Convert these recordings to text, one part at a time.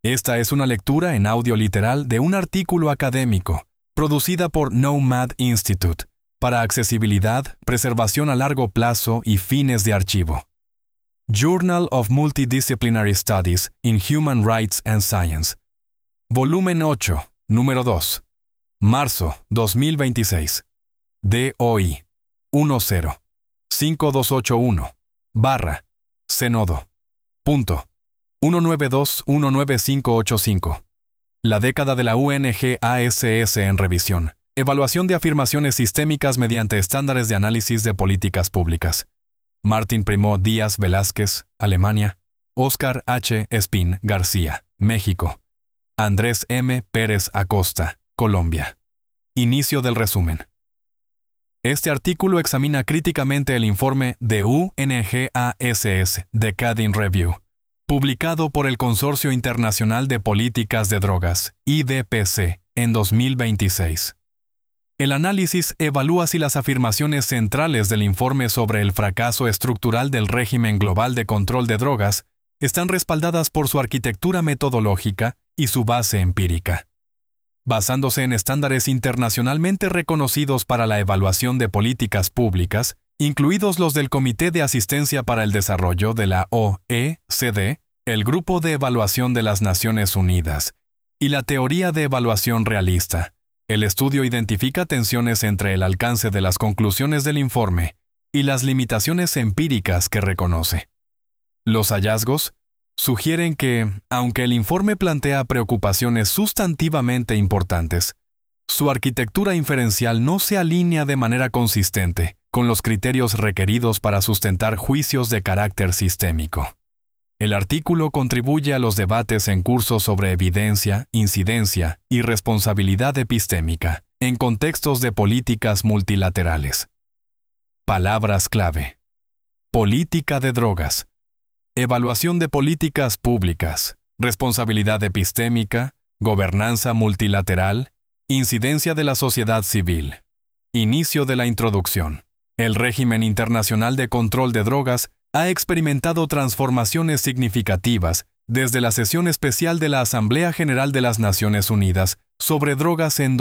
Esta es una lectura en audio literal de un artículo académico, producida por Nomad Institute, para accesibilidad, preservación a largo plazo y fines de archivo. Journal of Multidisciplinary Studies in Human Rights and Science. Volumen 8, número 2. Marzo 2026. DOI 10-5281 Punto 192-19585. La década de la UNGASS en revisión. Evaluación de afirmaciones sistémicas mediante estándares de análisis de políticas públicas. Martín Primo Díaz Velázquez, Alemania. Óscar H. Espín García, México. Andrés M. Pérez Acosta, Colombia. Inicio del resumen. Este artículo examina críticamente el informe de UNGASS Decade in Review, publicado por el Consorcio Internacional de Políticas de Drogas, IDPC, en 2026. El análisis evalúa si las afirmaciones centrales del informe sobre el fracaso estructural del régimen global de control de drogas están respaldadas por su arquitectura metodológica y su base empírica. Basándose en estándares internacionalmente reconocidos para la evaluación de políticas públicas, incluidos los del Comité de Asistencia para el Desarrollo de la OECD, el Grupo de Evaluación de las Naciones Unidas, y la teoría de evaluación realista, el estudio identifica tensiones entre el alcance de las conclusiones del informe y las limitaciones empíricas que reconoce. Los hallazgos sugieren que, aunque el informe plantea preocupaciones sustantivamente importantes, su arquitectura inferencial no se alinea de manera consistente con los criterios requeridos para sustentar juicios de carácter sistémico. El artículo contribuye a los debates en curso sobre evidencia, incidencia y responsabilidad epistémica en contextos de políticas multilaterales. Palabras clave. Política de drogas. Evaluación de políticas públicas. Responsabilidad epistémica. Gobernanza multilateral. Incidencia de la sociedad civil. Inicio de la introducción. El régimen internacional de control de drogas ha experimentado transformaciones significativas desde la sesión especial de la Asamblea General de las Naciones Unidas sobre drogas en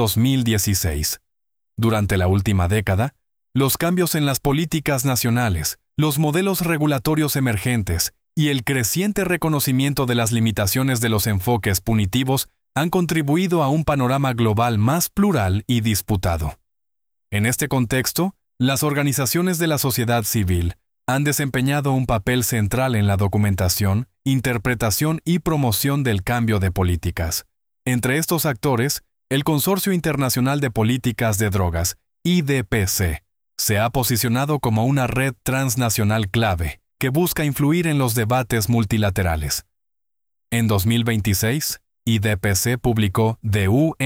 2016. Durante la última década, los cambios en las políticas nacionales, los modelos regulatorios emergentes y el creciente reconocimiento de las limitaciones de los enfoques punitivos han contribuido a un panorama global más plural y disputado. En este contexto, las organizaciones de la sociedad civil han desempeñado un papel central en la documentación, interpretación y promoción del cambio de políticas. Entre estos actores, el Consorcio Internacional de Políticas de Drogas, IDPC, se ha posicionado como una red transnacional clave que busca influir en los debates multilaterales. En 2026, IDPC publicó The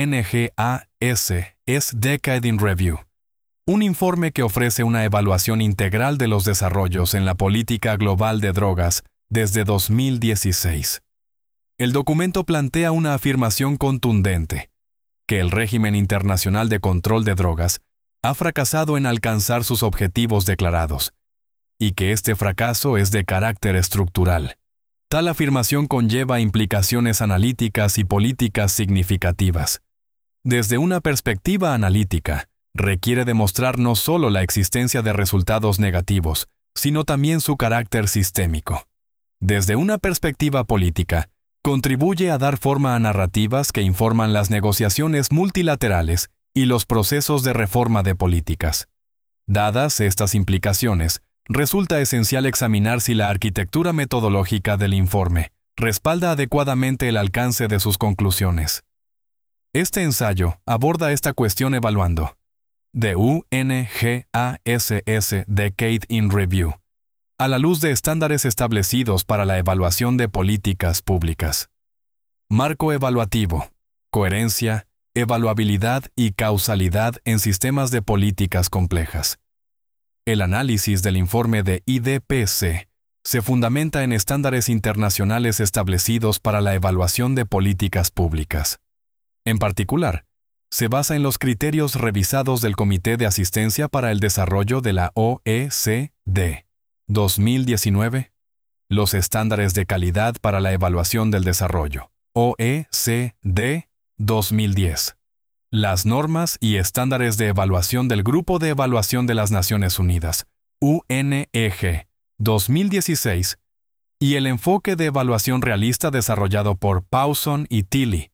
UNGASS Decade in Review, un informe que ofrece una evaluación integral de los desarrollos en la política global de drogas desde 2016. El documento plantea una afirmación contundente, que el régimen internacional de control de drogas ha fracasado en alcanzar sus objetivos declarados, y que este fracaso es de carácter estructural. Tal afirmación conlleva implicaciones analíticas y políticas significativas. Desde una perspectiva analítica, requiere demostrar no solo la existencia de resultados negativos, sino también su carácter sistémico. Desde una perspectiva política, contribuye a dar forma a narrativas que informan las negociaciones multilaterales y los procesos de reforma de políticas. Dadas estas implicaciones, resulta esencial examinar si la arquitectura metodológica del informe respalda adecuadamente el alcance de sus conclusiones. Este ensayo aborda esta cuestión evaluando The UNGASS Decade in Review, a la luz de estándares establecidos para la evaluación de políticas públicas. Marco evaluativo, coherencia, evaluabilidad y causalidad en sistemas de políticas complejas. El análisis del informe de IDPC se fundamenta en estándares internacionales establecidos para la evaluación de políticas públicas. En particular, se basa en los criterios revisados del Comité de Asistencia para el Desarrollo de la OECD, 2019, los estándares de calidad para la evaluación del desarrollo, OECD 2010. Las normas y estándares de evaluación del Grupo de Evaluación de las Naciones Unidas, UNEG 2016, y el enfoque de evaluación realista desarrollado por Pawson y Tilley,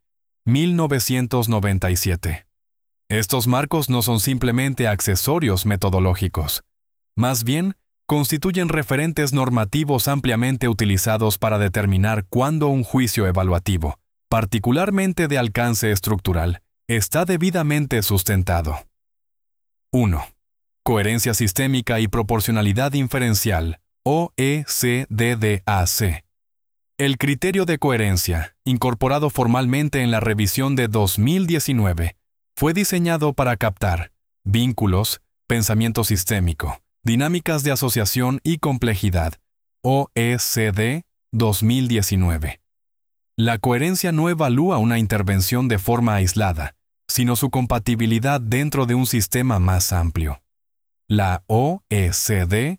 1997. Estos marcos no son simplemente accesorios metodológicos. Más bien, constituyen referentes normativos ampliamente utilizados para determinar cuándo un juicio evaluativo, particularmente de alcance estructural, está debidamente sustentado. 1. Coherencia sistémica y proporcionalidad inferencial, OECDDAC. El criterio de coherencia, incorporado formalmente en la revisión de 2019, fue diseñado para captar vínculos, pensamiento sistémico, dinámicas de asociación y complejidad, OECD 2019. La coherencia no evalúa una intervención de forma aislada, sino su compatibilidad dentro de un sistema más amplio. La OECD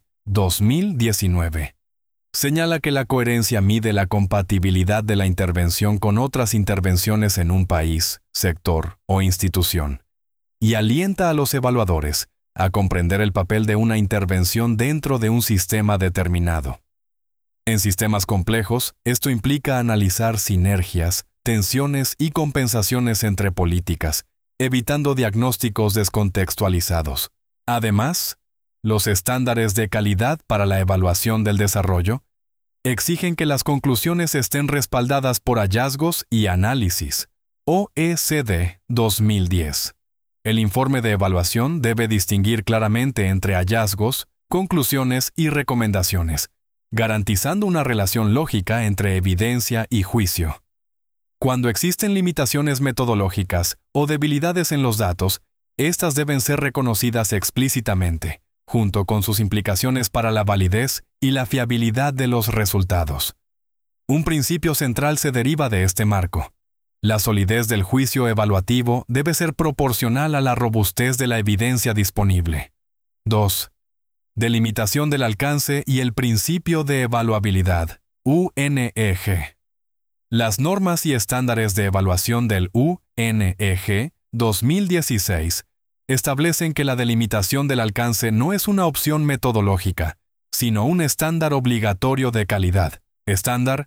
2019 señala que la coherencia mide la compatibilidad de la intervención con otras intervenciones en un país, sector o institución, y alienta a los evaluadores a comprender el papel de una intervención dentro de un sistema determinado. En sistemas complejos, esto implica analizar sinergias, tensiones y compensaciones entre políticas, evitando diagnósticos descontextualizados. Además, los estándares de calidad para la evaluación del desarrollo exigen que las conclusiones estén respaldadas por hallazgos y análisis. OECD 2010. El informe de evaluación debe distinguir claramente entre hallazgos, conclusiones y recomendaciones, garantizando una relación lógica entre evidencia y juicio. Cuando existen limitaciones metodológicas o debilidades en los datos, estas deben ser reconocidas explícitamente, junto con sus implicaciones para la validez y la fiabilidad de los resultados. Un principio central se deriva de este marco. La solidez del juicio evaluativo debe ser proporcional a la robustez de la evidencia disponible. 2. Delimitación del alcance y el principio de evaluabilidad, UNEG. Las normas y estándares de evaluación del UNEG 2016 establecen que la delimitación del alcance no es una opción metodológica, sino un estándar obligatorio de calidad, estándar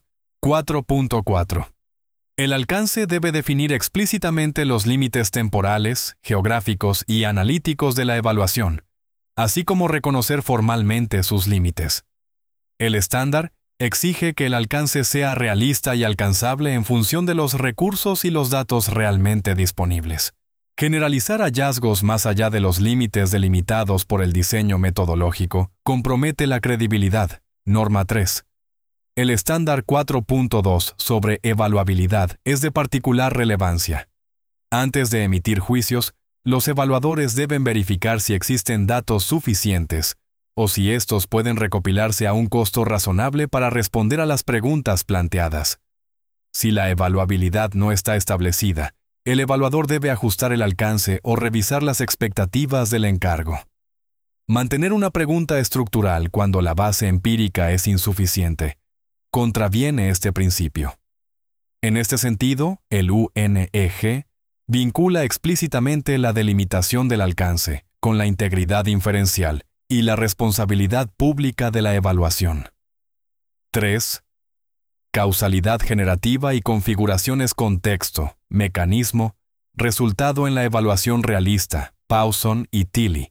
4.4. El alcance debe definir explícitamente los límites temporales, geográficos y analíticos de la evaluación, así como reconocer formalmente sus límites. El estándar exige que el alcance sea realista y alcanzable en función de los recursos y los datos realmente disponibles. Generalizar hallazgos más allá de los límites delimitados por el diseño metodológico compromete la credibilidad. Norma 3. El estándar 4.2 sobre evaluabilidad es de particular relevancia. Antes de emitir juicios, los evaluadores deben verificar si existen datos suficientes o si estos pueden recopilarse a un costo razonable para responder a las preguntas planteadas. Si la evaluabilidad no está establecida, el evaluador debe ajustar el alcance o revisar las expectativas del encargo. Mantener una pregunta estructural cuando la base empírica es insuficiente contraviene este principio. En este sentido, el UNEG vincula explícitamente la delimitación del alcance con la integridad inferencial y la responsabilidad pública de la evaluación. 3. Causalidad generativa y configuraciones contexto, mecanismo, resultado en la evaluación realista, Pawson y Tilley,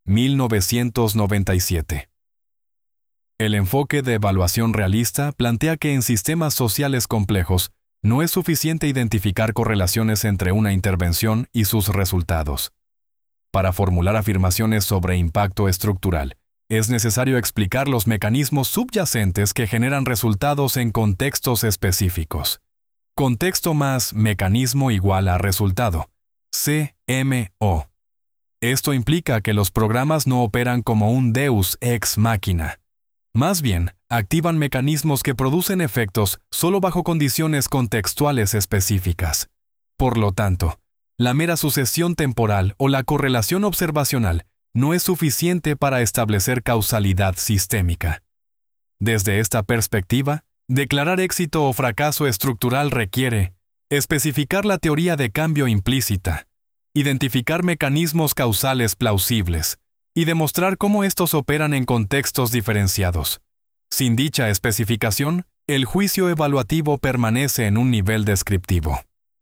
1997. El enfoque de evaluación realista plantea que en sistemas sociales complejos no es suficiente identificar correlaciones entre una intervención y sus resultados. Para formular afirmaciones sobre impacto estructural, es necesario explicar los mecanismos subyacentes que generan resultados en contextos específicos. Contexto más mecanismo igual a resultado, CMO. Esto implica que los programas no operan como un deus ex machina. Más bien, activan mecanismos que producen efectos solo bajo condiciones contextuales específicas. Por lo tanto, la mera sucesión temporal o la correlación observacional no es suficiente para establecer causalidad sistémica. Desde esta perspectiva, declarar éxito o fracaso estructural requiere especificar la teoría de cambio implícita, identificar mecanismos causales plausibles y demostrar cómo estos operan en contextos diferenciados. Sin dicha especificación, el juicio evaluativo permanece en un nivel descriptivo.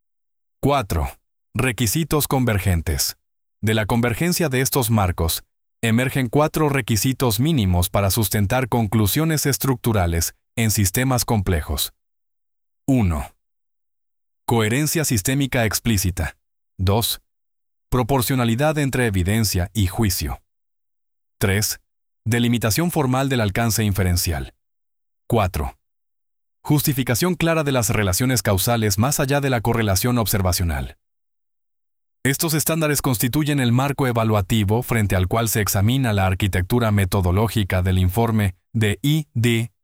4. Requisitos convergentes. De la convergencia de estos marcos, emergen 4 requisitos mínimos para sustentar conclusiones estructurales en sistemas complejos. 1. Coherencia sistémica explícita. 2. Proporcionalidad entre evidencia y juicio. 3. Delimitación formal del alcance inferencial. 4. Justificación clara de las relaciones causales más allá de la correlación observacional. Estos estándares constituyen el marco evaluativo frente al cual se examina la arquitectura metodológica del informe de IDPC.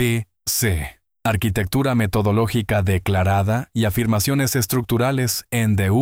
Arquitectura metodológica declarada y afirmaciones estructurales en the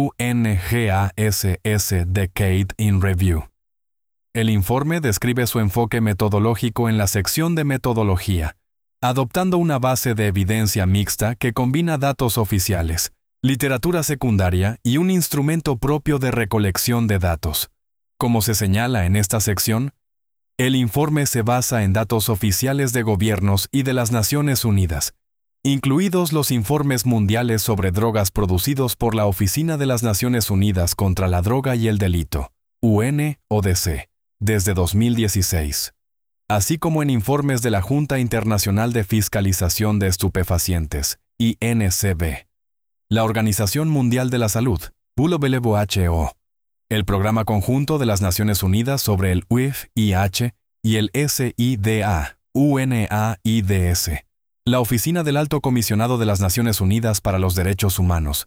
UNGASS Decade in Review. El informe describe su enfoque metodológico en la sección de metodología, adoptando una base de evidencia mixta que combina datos oficiales, literatura secundaria y un instrumento propio de recolección de datos. Como se señala en esta sección, el informe se basa en datos oficiales de gobiernos y de las Naciones Unidas, incluidos los informes mundiales sobre drogas producidos por la Oficina de las Naciones Unidas contra la Droga y el Delito, UNODC, desde 2016, así como en informes de la Junta Internacional de Fiscalización de Estupefacientes, INCB, la Organización Mundial de la Salud, WHO, el Programa Conjunto de las Naciones Unidas sobre el UIF-IH y el SIDA, UNAIDS, la Oficina del Alto Comisionado de las Naciones Unidas para los Derechos Humanos,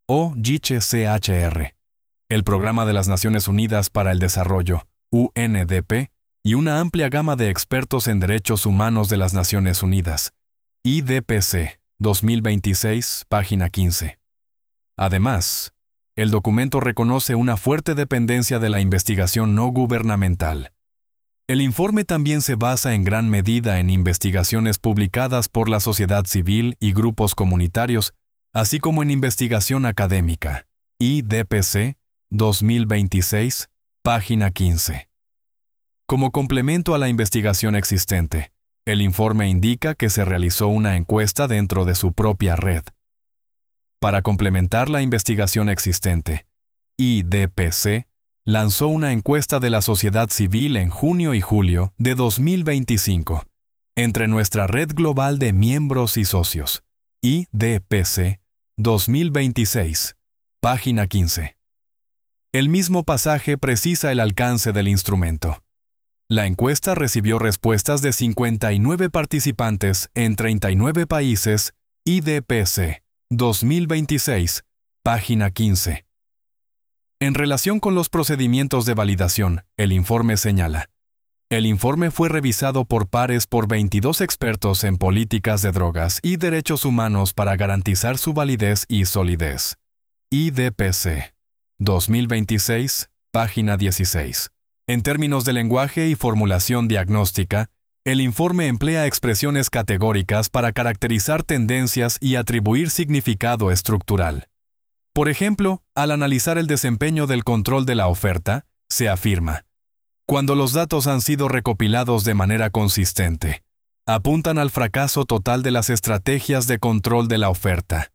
OGCHR, el Programa de las Naciones Unidas para el Desarrollo, UNDP, y una amplia gama de expertos en derechos humanos de las Naciones Unidas, IDPC, 2026, página 15. Además, el documento reconoce una fuerte dependencia de la investigación no gubernamental. El informe también se basa en gran medida en investigaciones publicadas por la sociedad civil y grupos comunitarios, así como en investigación académica. IDPC, 2026, página 15. Como complemento a la investigación existente, el informe indica que se realizó una encuesta dentro de su propia red. Para complementar la investigación existente, IDPC lanzó una encuesta de la sociedad civil en junio y julio de 2025, entre nuestra red global de miembros y socios, IDPC 2026, página 15. El mismo pasaje precisa el alcance del instrumento. La encuesta recibió respuestas de 59 participantes en 39 países, IDPC 2026, página 15. En relación con los procedimientos de validación, el informe señala: el informe fue revisado por pares por 22 expertos en políticas de drogas y derechos humanos para garantizar su validez y solidez. IDPC 2026, página 16. En términos de lenguaje y formulación diagnóstica, el informe emplea expresiones categóricas para caracterizar tendencias y atribuir significado estructural. Por ejemplo, al analizar el desempeño del control de la oferta, se afirma: cuando los datos han sido recopilados de manera consistente, apuntan al fracaso total de las estrategias de control de la oferta.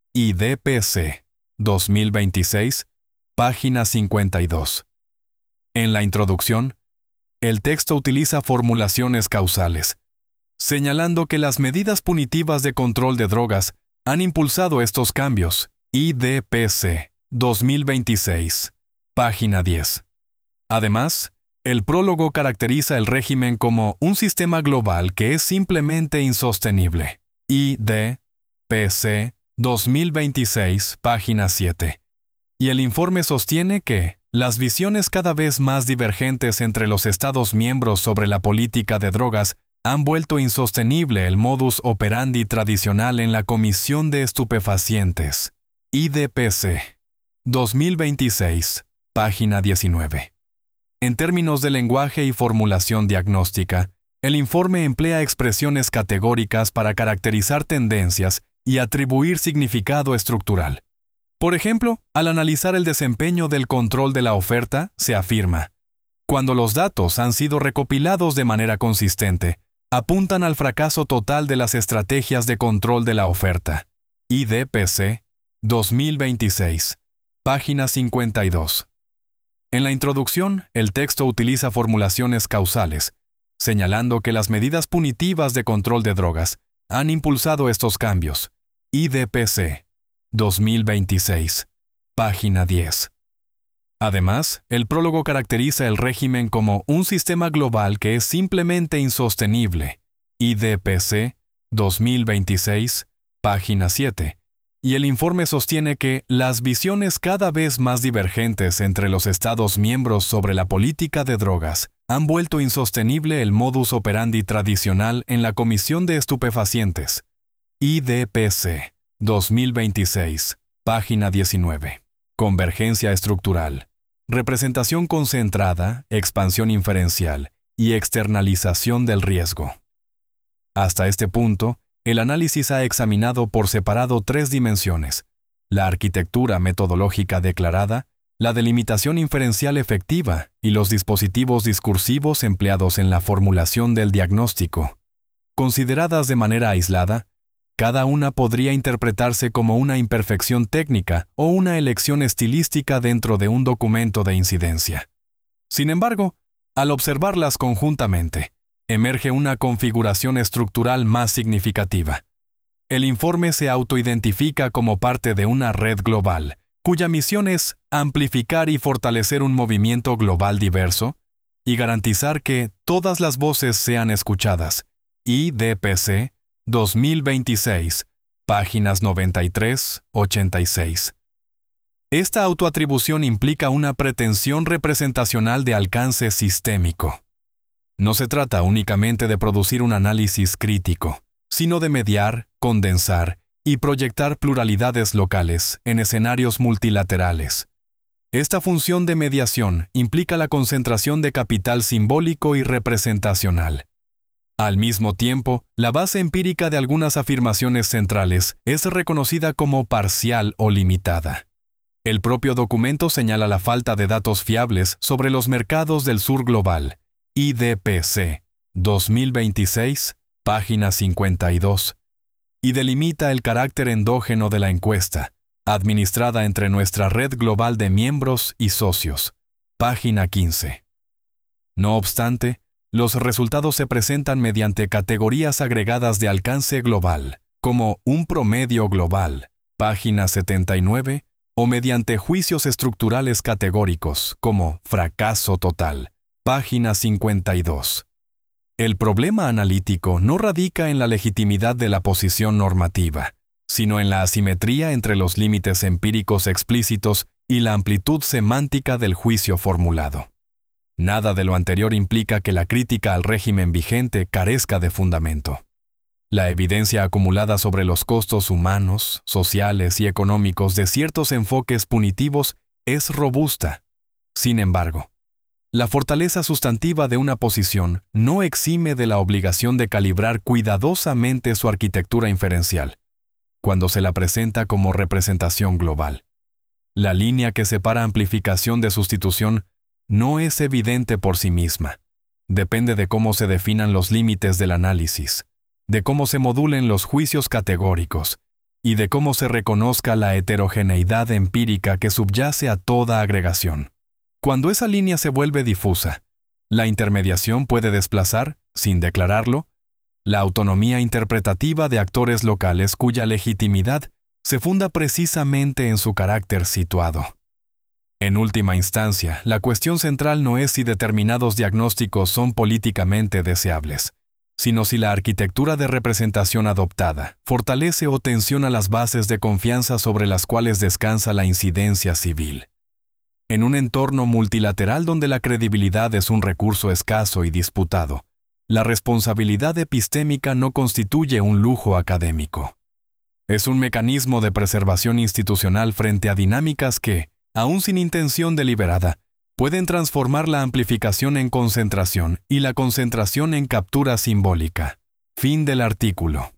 IDPC 2026, página 52. En la introducción, el texto utiliza formulaciones causales, señalando que las medidas punitivas de control de drogas han impulsado estos cambios. IDPC 2026, página 10. Además, el prólogo caracteriza el régimen como un sistema global que es simplemente insostenible. IDPC 2026, página 7. Y el informe sostiene que las visiones cada vez más divergentes entre los Estados miembros sobre la política de drogas han vuelto insostenible el modus operandi tradicional en la Comisión de Estupefacientes. IDPC 2026, página 19. En términos de lenguaje y formulación diagnóstica, el informe emplea expresiones categóricas para caracterizar tendencias y atribuir significado estructural. Por ejemplo, al analizar el desempeño del control de la oferta, se afirma: cuando los datos han sido recopilados de manera consistente, apuntan al fracaso total de las estrategias de control de la oferta. IDPC 2026, página 52. En la introducción, el texto utiliza formulaciones causales, señalando que las medidas punitivas de control de drogas han impulsado estos cambios. IDPC 2026, página 10. Además, el prólogo caracteriza el régimen como un sistema global que es simplemente insostenible. IDPC 2026, página 7. Y el informe sostiene que las visiones cada vez más divergentes entre los Estados miembros sobre la política de drogas han vuelto insostenible el modus operandi tradicional en la Comisión de Estupefacientes. IDPC 2026, página 19. Convergencia estructural, representación concentrada, expansión inferencial y externalización del riesgo. Hasta este punto, el análisis ha examinado por separado tres dimensiones: la arquitectura metodológica declarada, la delimitación inferencial efectiva y los dispositivos discursivos empleados en la formulación del diagnóstico. Consideradas de manera aislada, cada una podría interpretarse como una imperfección técnica o una elección estilística dentro de un documento de incidencia. Sin embargo, al observarlas conjuntamente, emerge una configuración estructural más significativa. El informe se autoidentifica como parte de una red global, cuya misión es amplificar y fortalecer un movimiento global diverso y garantizar que todas las voces sean escuchadas. IDPC 2026, páginas 93-86. Esta autoatribución implica una pretensión representacional de alcance sistémico. No se trata únicamente de producir un análisis crítico, sino de mediar, condensar y proyectar pluralidades locales en escenarios multilaterales. Esta función de mediación implica la concentración de capital simbólico y representacional. Al mismo tiempo, la base empírica de algunas afirmaciones centrales es reconocida como parcial o limitada. El propio documento señala la falta de datos fiables sobre los mercados del sur global. IDPC 2026, página 52, y delimita el carácter endógeno de la encuesta, administrada entre nuestra red global de miembros y socios, página 15. No obstante, los resultados se presentan mediante categorías agregadas de alcance global, como un promedio global, página 79, o mediante juicios estructurales categóricos, como fracaso total, página 52. El problema analítico no radica en la legitimidad de la posición normativa, sino en la asimetría entre los límites empíricos explícitos y la amplitud semántica del juicio formulado. Nada de lo anterior implica que la crítica al régimen vigente carezca de fundamento. La evidencia acumulada sobre los costos humanos, sociales y económicos de ciertos enfoques punitivos es robusta. Sin embargo, la fortaleza sustantiva de una posición no exime de la obligación de calibrar cuidadosamente su arquitectura inferencial, cuando se la presenta como representación global. La línea que separa amplificación de sustitución no es evidente por sí misma. Depende de cómo se definan los límites del análisis, de cómo se modulen los juicios categóricos y de cómo se reconozca la heterogeneidad empírica que subyace a toda agregación. Cuando esa línea se vuelve difusa, la intermediación puede desplazar, sin declararlo, la autonomía interpretativa de actores locales cuya legitimidad se funda precisamente en su carácter situado. En última instancia, la cuestión central no es si determinados diagnósticos son políticamente deseables, sino si la arquitectura de representación adoptada fortalece o tensiona las bases de confianza sobre las cuales descansa la incidencia civil. En un entorno multilateral donde la credibilidad es un recurso escaso y disputado, la responsabilidad epistémica no constituye un lujo académico. Es un mecanismo de preservación institucional frente a dinámicas que, aun sin intención deliberada, pueden transformar la amplificación en concentración y la concentración en captura simbólica. Fin del artículo.